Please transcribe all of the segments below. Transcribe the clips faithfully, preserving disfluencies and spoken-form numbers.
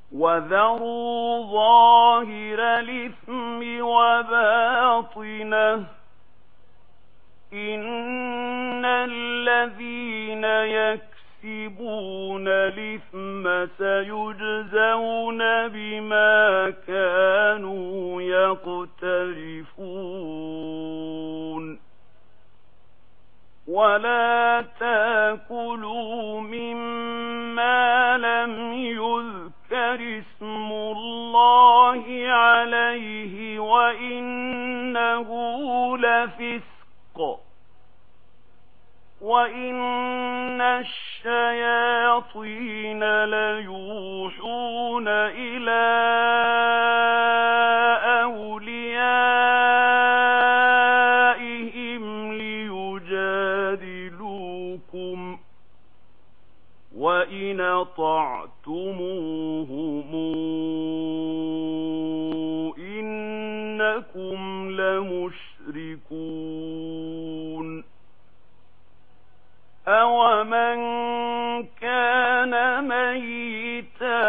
وذروا ظاهر الإثم وباطنه إن الذين يكسبون الإثم سيجزون بما كانوا يقترفون ولا تأكلوا مما لم يذكر اسم الله عليه وإنه لفسق وإن الشياطين ليوحون إلى أوليائهم ليجادلوكم وإن أطعتموهم إنكم لمشركون أَوَمَنْ كَانَ مَيِّتًا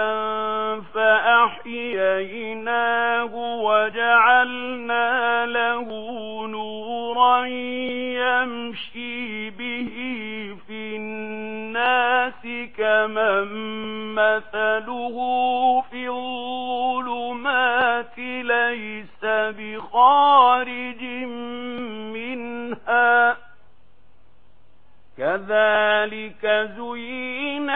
فَأَحْيَيْنَاهُ وَجَعَلْنَا لَهُ نُورًا يَمْشِي بِهِ فِي النَّاسِ كَمَنْ مَثَلُهُ فِي الظُّلُمَاتِ لَيْسَ بِخَارِجٍ مِنْهَا كذلك زين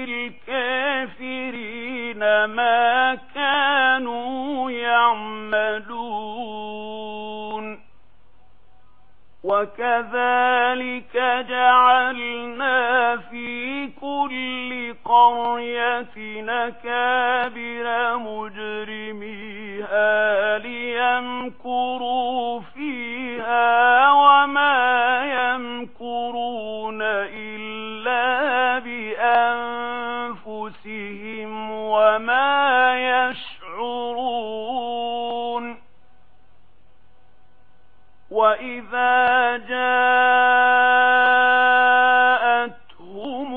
للكافرين ما كانوا يعملون وكذلك جعلنا في كل قرية أكابر مجرميها ليمكروا فيها وما يمكرون إلا بأنفسهم وما يشعرون وإذا جاءتهم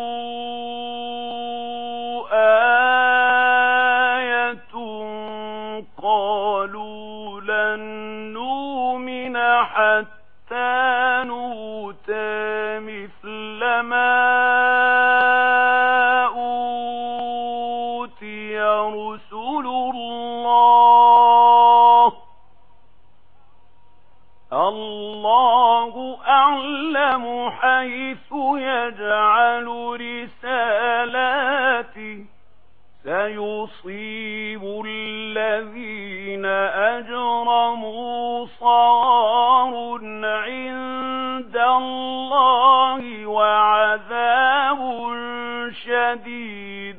آية قالوا لن نؤمن حتى نؤتى مثل ما أوتي رسل الله الله أعلم حيث يجعل رسالاته سيصيب الذين أجرموا صغار عند الله وعذاب شديد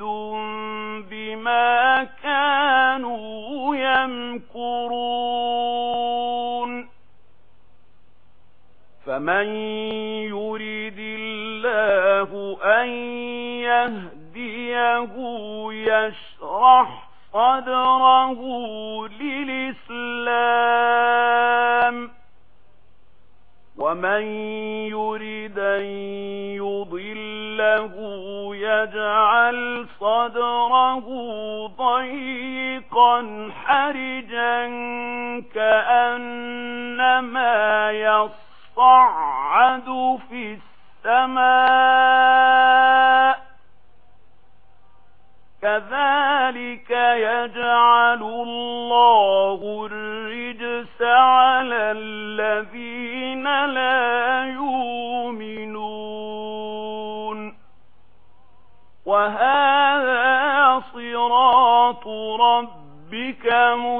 بما كانوا يمكرون فمن يريد الله أن يهديه يشرح صدره للإسلام ومن يريد أن يضله يجعل صدره ضيقا حرجا كأنما يصعد في السماء كذلك يجعل الله الرجس على الذين لا يؤمنون وهذا صراط ربك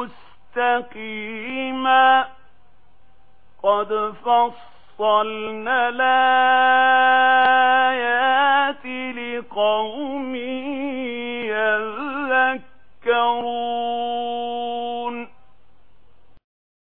مستقيما قد فصلنا الآيات